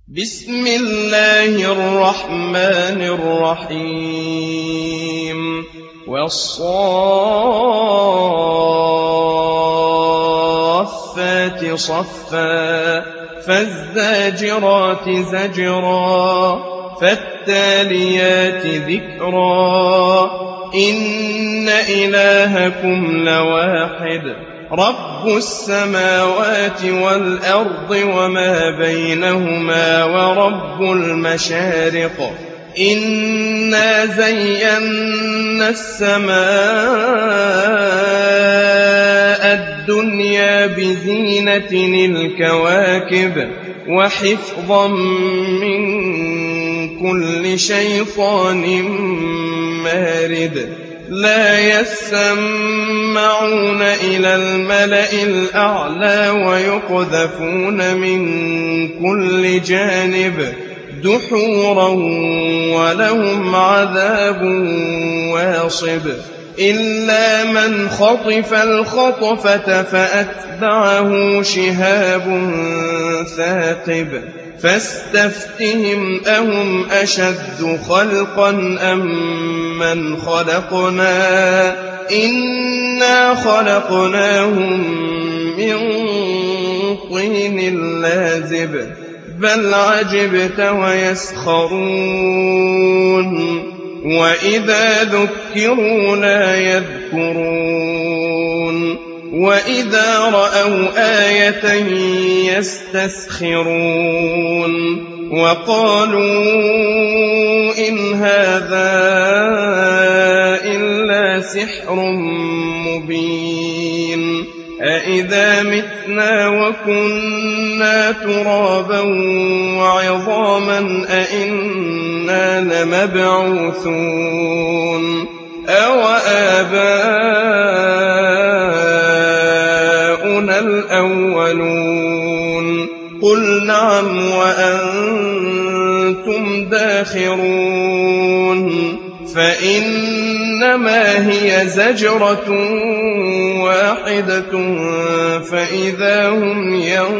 بسم الله الرحمن الرحيم والصافات صفا فالزاجرات زجرا فالتاليات ذكرا إن إلهكم لواحد رب السماوات والأرض وما بينهما ورب المشارق إنا زينا السماء الدنيا بزينة الكواكب وحفظا من كل شيطان مارد لا يسمعون إلى الملأ الأعلى ويقذفون من كل جانب دحورا ولهم عذاب واصب إلا من خطف الخطفة فأتبعه شهاب ثاقب فاستفتهم أهم أشد خلقا أم من خلقنا إنا خلقناهم من طين لازب بل عجبت ويسخرون وإذا ذكروا لا يذكرون وإذا رأوا آية يستسخرون وقالوا إن هذا إلا سحر مبين أإذا متنا وكنا ترابا وعظاما أإنا لمبعوثون أوآباؤنا الأولون قل نعم وأنتم داخرون فإنما هي زجرة واحدة فإذا هم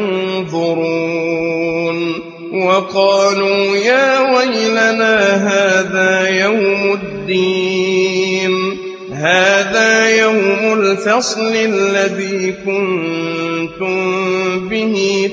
ينظرون وقالوا يا ويلنا هذا يوم الدين هذا يوم الفصل الذي كنتم به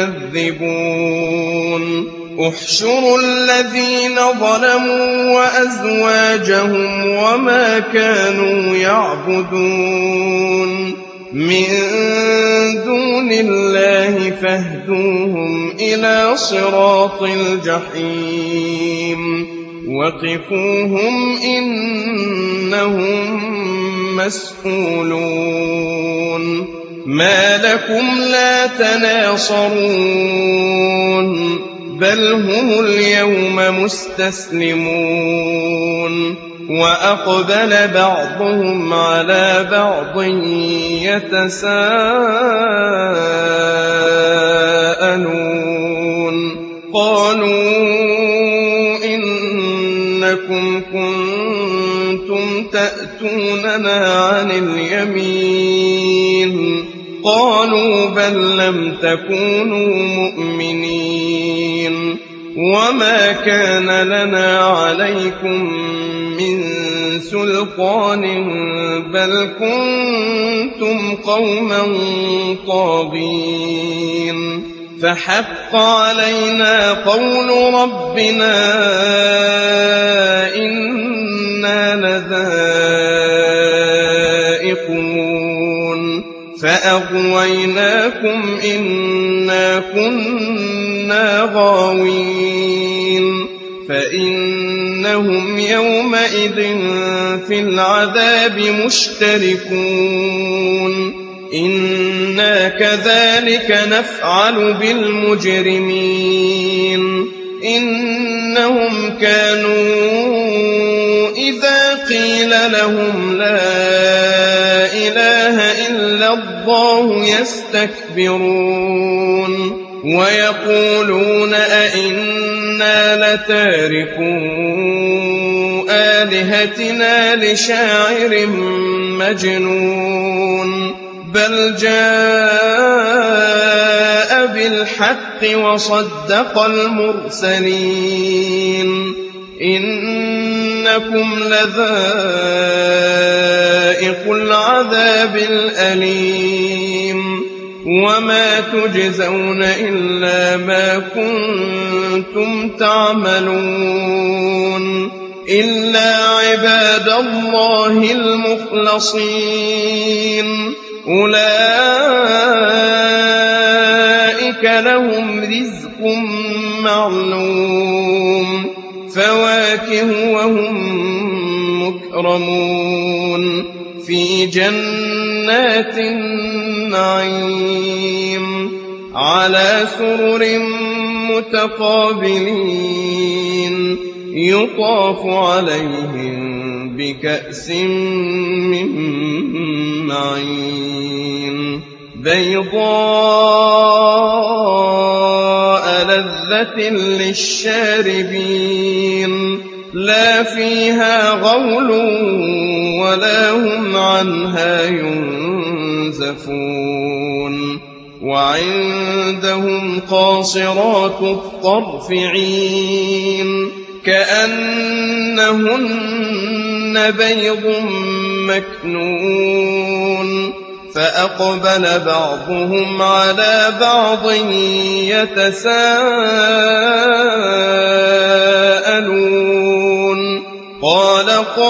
تكذبون احشروا الذين ظلموا وأزواجهم وما كانوا يعبدون من دون الله فاهدوهم إلى صراط الجحيم وقفوهم إنهم مسئولون ما لكم لا تناصرون بل هم اليوم مستسلمون وأقبل بعضهم على بعض يتساءلون قالوا إنكم كنتم تأتوننا عن اليمين قالوا بل لم تكونوا مؤمنين وما كان لنا عليكم من سلطان بل كنتم قوما طاغين فحق علينا قول ربنا إنا لذائقون فأغويناكم إنا كنا غاوين فإنهم يومئذ في العذاب مشتركون إنا كذلك نفعل بالمجرمين إنهم كانوا إذا قيل لهم لا إله إلا الله يستكبرون ويقولون أئنا لتاركو آلهتنا لشاعر مجنون بل جاء بالحق وصدق المرسلين إنكم لذائق العذاب الأليم وما تجزون إلا ما كنتم تعملون إلا عباد الله المخلصين أولئك لهم رزق معلوم فواكه وهم مكرمون في جنات النعيم على سرر متقابلين يطاف عليهم بكأس من معين بيضاء لذة للشاربين لا فيها غول ولا هم عنها ينزفون وعندهم قاصرات الطرف عين كأنهن بيض مكنون فأقبل بعضهم على بعض يتساءلون قال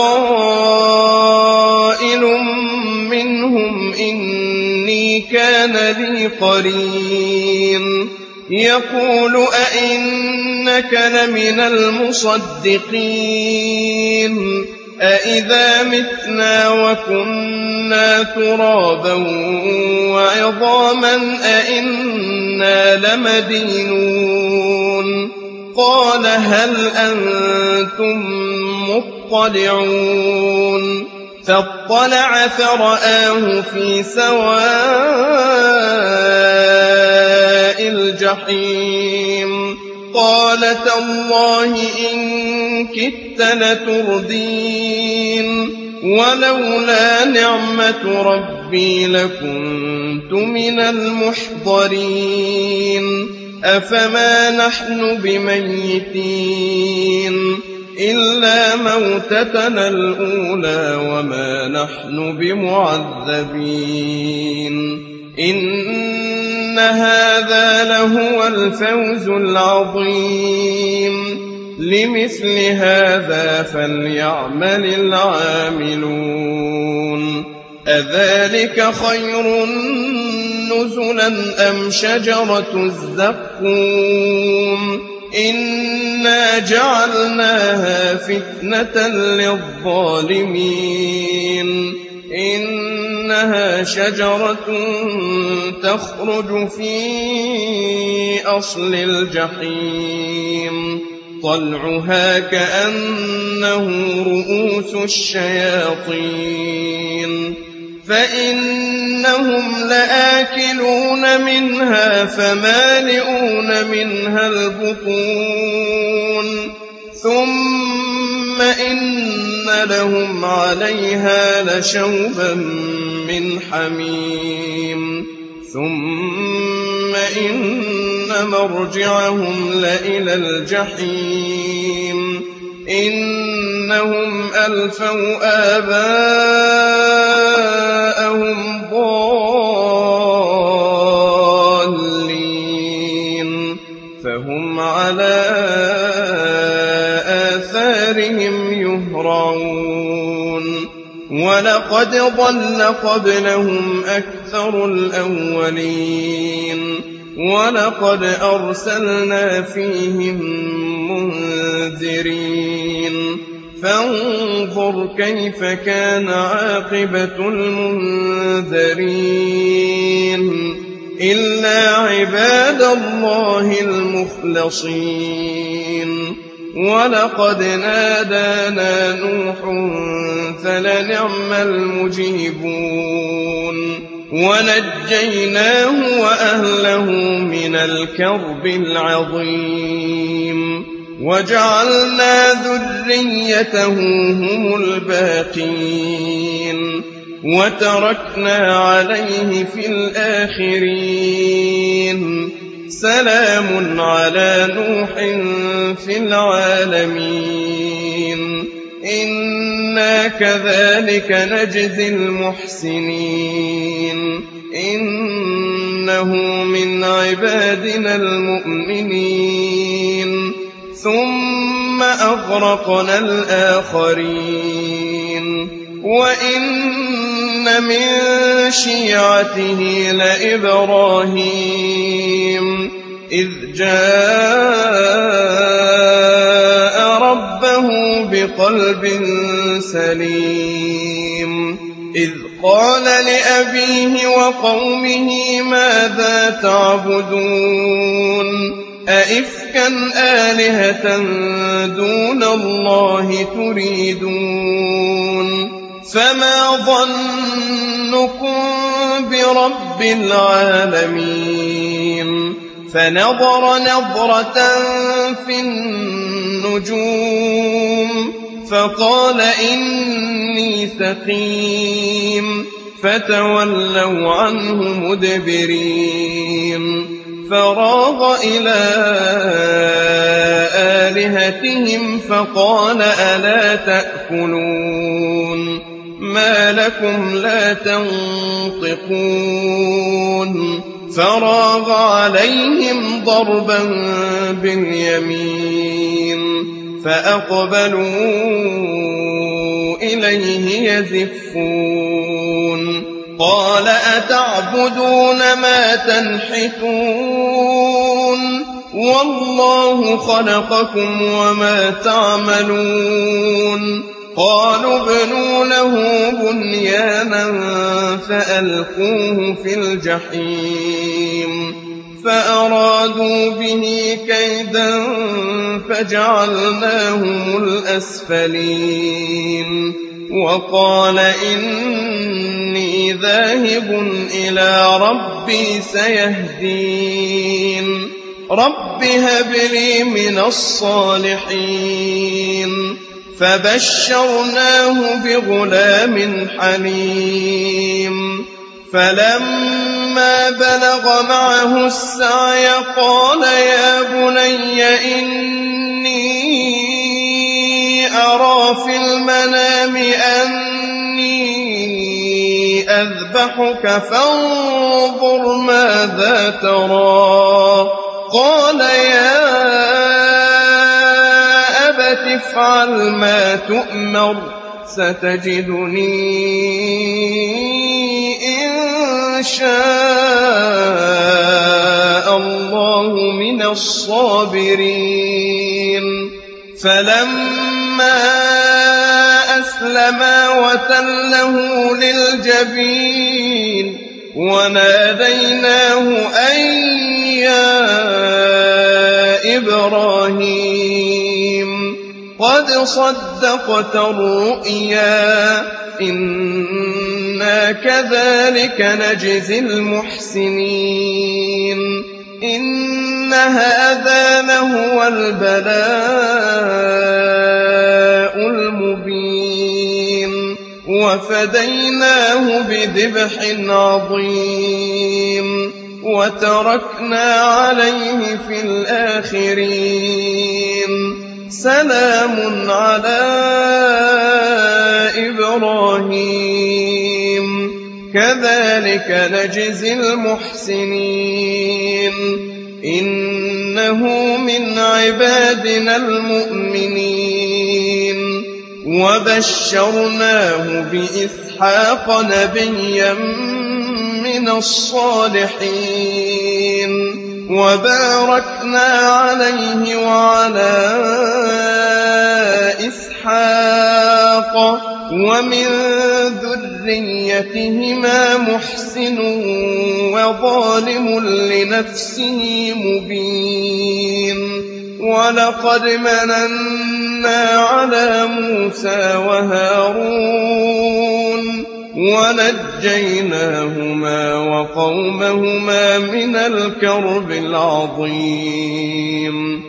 قائل منهم إني كان لي قرين يقول أئنك لمن المصدقين أئذا متنا وكنا ترابا وعظاما أئنا لمدينون قال هل أنتم مطلعون فاطلع فرآه في سواء الجحيم قال تالله إن كدت لتردين ولولا نعمة ربي لكنت من المحضرين أفما نحن بميتين إلا موتتنا الأولى وما نحن بمعذبين إن هذا لهو الفوز العظيم لمثل هذا فليعمل العاملون أذلك خير نزلا أم شجرة الزقوم إنا جعلناها فتنة للظالمين إنها شجرة تخرج في أصل الجحيم طلعها كأنه رؤوس الشياطين فإنهم لآكلون منها فمالئون منها البطون ثم إن لهم عليها لشوبا من حميم ثم إن مرجعهم لإلى الجحيم إنهم ألفوا آباءهم ضالين فهم على آثارهم يهرعون ولقد ضل قبلهم أكثر الأولين ولقد أرسلنا فيهم منذرين فانظر كيف كان عاقبة المنذرين إلا عباد الله المخلصين ولقد نادانا نوح فلنعم المجيبون ونجيناه وأهله من الكرب العظيم وجعلنا ذريته هم الباقين وتركنا عليه في الآخرين سلام على نوح في العالمين إنا كذلك نجزي المحسنين إنه من عبادنا المؤمنين ثم أغرقنا الآخرين وإن من شيعته لإبراهيم إذ جاء ربه بقلب سليم إذ قال لأبيه وقومه ماذا تعبدون أئفكا آلهة دون الله تريدون فما ظنكم برب العالمين فنظر نظرة في النجوم فقال إني سقيم فتولوا عنه مدبرين فراغ إلى آلهتهم فقال ألا تأكلون ما لكم لا تنطقون فراغ عليهم ضربا باليمين فأقبلوا إليه يزفون قال أتعبدون ما تنحتون والله خلقكم وما تعملون قالوا ابنوا له بنيانا فألقوه في الجحيم فأرادوا به كيدا فجعلناهم الأسفلين وقال إني ذاهب إلى ربي سيهدين رب هب لي من الصالحين فبشرناه بغلام حليم فلما بلغ معه السعي قال يا بني إني أرى في المنام أني أذبحك فانظر ماذا ترى قال يا أبت افعل ما تؤمر ستجدني إن شاء الله من الصابرين فلما أسلما وتله للجبين وناديناه أن يا إبراهيم قد صدقت الرؤيا إنا كذلك نجزي المحسنين إن هذا لهو البلاء المبين وفديناه بذبح عظيم وتركنا عليه في الآخرين سلام على إبراهيم كذلك نجزي المحسنين إنه من عبادنا المؤمنين وبشرناه بإسحاق نبيا من الصالحين وباركنا عليه وعلى إسحاق ومن ذريتهما محسن وظالم لنفسه مبين ولقد مننا على موسى وهارون ونجيناهما وقومهما من الكرب العظيم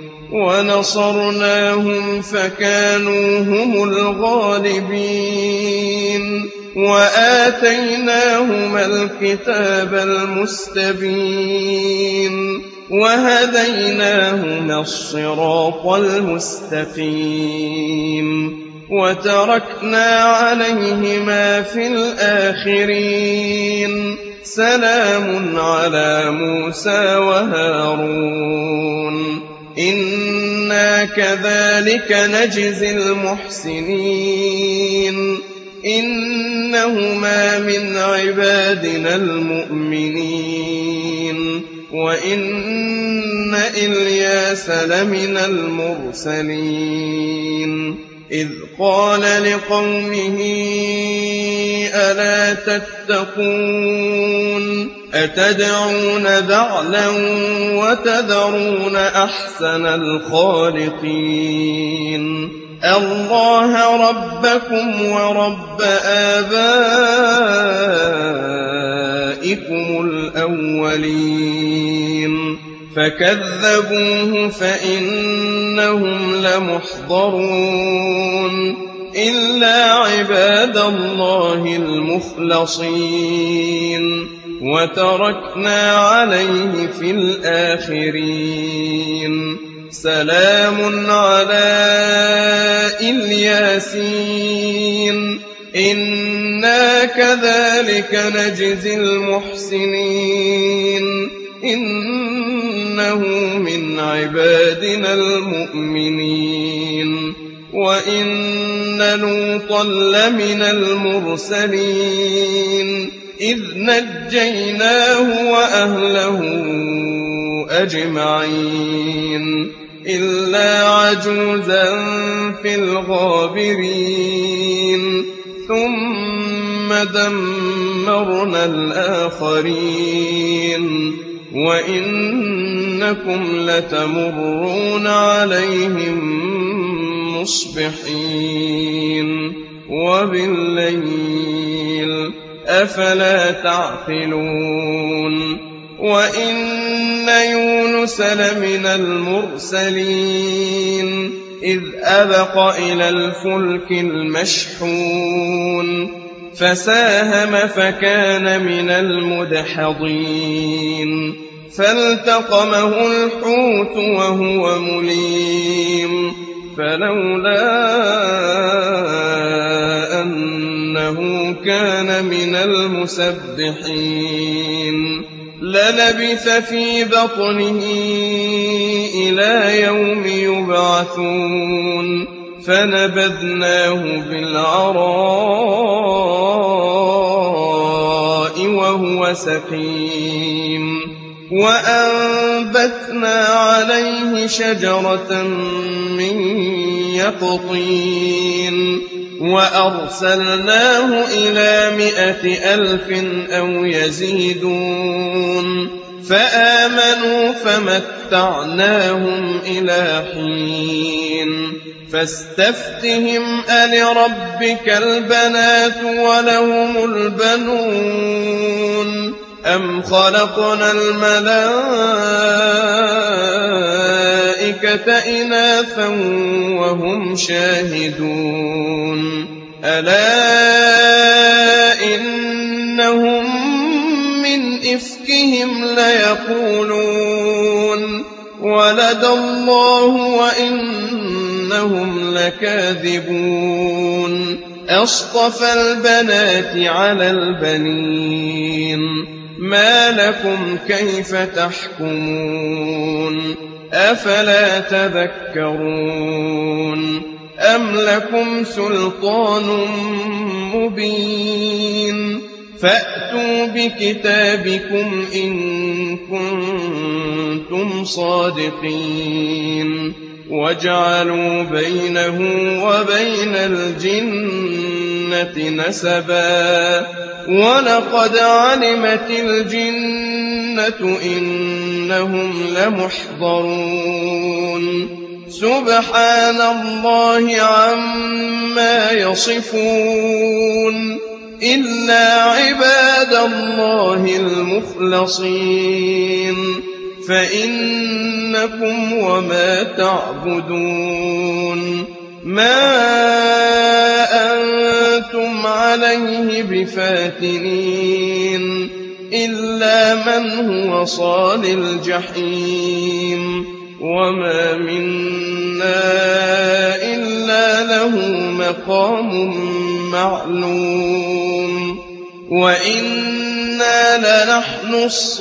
ونصرناهم فكانوا هم الغالبين وآتيناهما الكتاب المستبين وهديناهما الصراط المستقيم وتركنا عليهما في الآخرين سلام على موسى وهارون إنا كذلك نجزي المحسنين إنهما من عبادنا المؤمنين وإن إلياس لمن المرسلين إذ قال لقومه ألا تتقون أتدعون بعلا وتذرون أحسن الخالقين الله ربكم ورب آبائكم الأولين فكذبوه فإنهم لمحضرون إلا عباد الله المخلصين وتركنا عليه في الآخرين سلام على الياسين إنا كذلك نجزي المحسنين إنه من عبادنا المؤمنين وإن لوطا لمن المرسلين إذ نجيناه وأهله أجمعين إلا عجوزا في الغابرين ثم دمرنا الآخرين وإنكم لتمرون عليهم مصبحين وبالليل أفلا تعقلون وإن يونس لمن المرسلين إذ أبق إلى الفلك المشحون فساهم فكان من المدحضين فالتقمه الحوت وهو مليم فلولا أنه كان من المسبحين للبث في بطنه إلى يوم يبعثون فنبذناه بالعراء وهو سقيم وأنبتنا عليه شجرة من يقطين وأرسلناه إلى 100,000 أو يزيدون فآمنوا فمتعناهم إلى حين فاستفتهم ألربك البنات ولهم البنون أم خلقنا الملائكة إناثا وهم شاهدون ألا إنهم من إفكهم ليقولون ولد الله وإنهم لكاذبون أصطفى البنات على البنين ما لكم كيف تحكمون أفلا تذكرون أم لكم سلطان مبين فأتوا بكتابكم إن كنتم صادقين وجعلوا بينه وبين الجنة نسبا ولقد علمت الجنة إنهم لمحضرون سبحان الله عما يصفون إلا عباد الله المخلصين فإنكم وما تعبدون ما أنتم عليه بفاتنين إلا من هو صال الجحيم وما منا إلا له مقام معلوم وإنا لنحن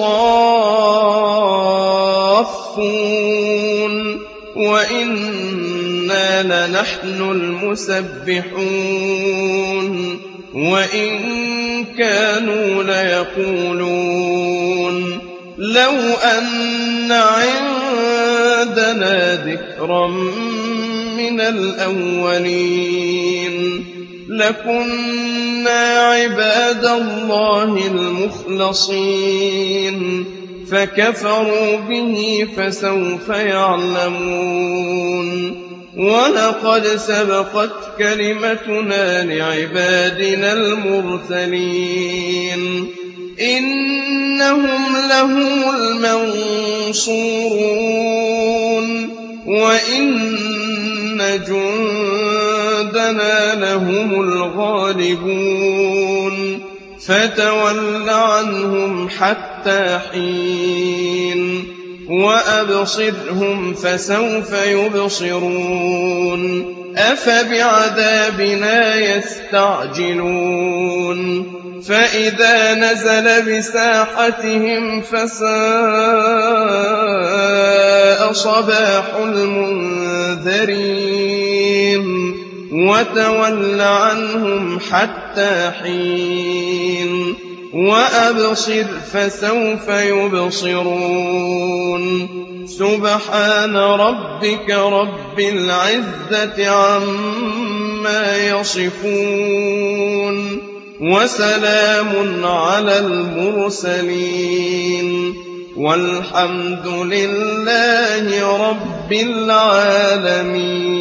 الصافون وإنا لنحن المسبحون وإن كانوا ليقولون لو أن عندنا ذكرا من الأولين لكنا عباد الله المخلصين فكفروا به فسوف يعلمون ولقد سبقت كلمتنا لعبادنا المرسلين إنهم لهم المنصورون وإن جندنا لهم الغالبون فتول عنهم حتى حين وأبصرهم فسوف يبصرون أفبعذابنا يستعجلون فإذا نزل بساحتهم فساء صباح المنذرين وتول عنهم حتى حين وأبصر فسوف يبصرون سبحان ربك رب العزة عما يصفون وسلام على المرسلين والحمد لله رب العالمين.